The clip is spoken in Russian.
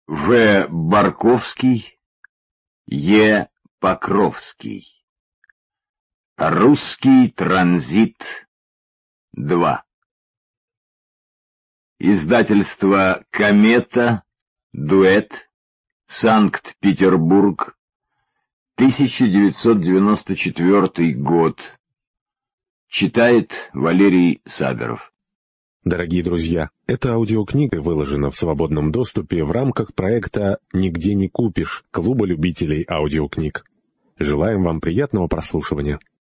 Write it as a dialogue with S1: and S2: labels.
S1: В. Барковский, Е. Покровский. Русский транзит 2. Издательство «Комета», Дуэт, Санкт-Петербург, 1994 год. Читает Валерий Саберов.
S2: Дорогие друзья, эта аудиокнига выложена в свободном доступе в рамках проекта «Нигде не купишь» Клуба любителей аудиокниг. Желаем вам приятного прослушивания.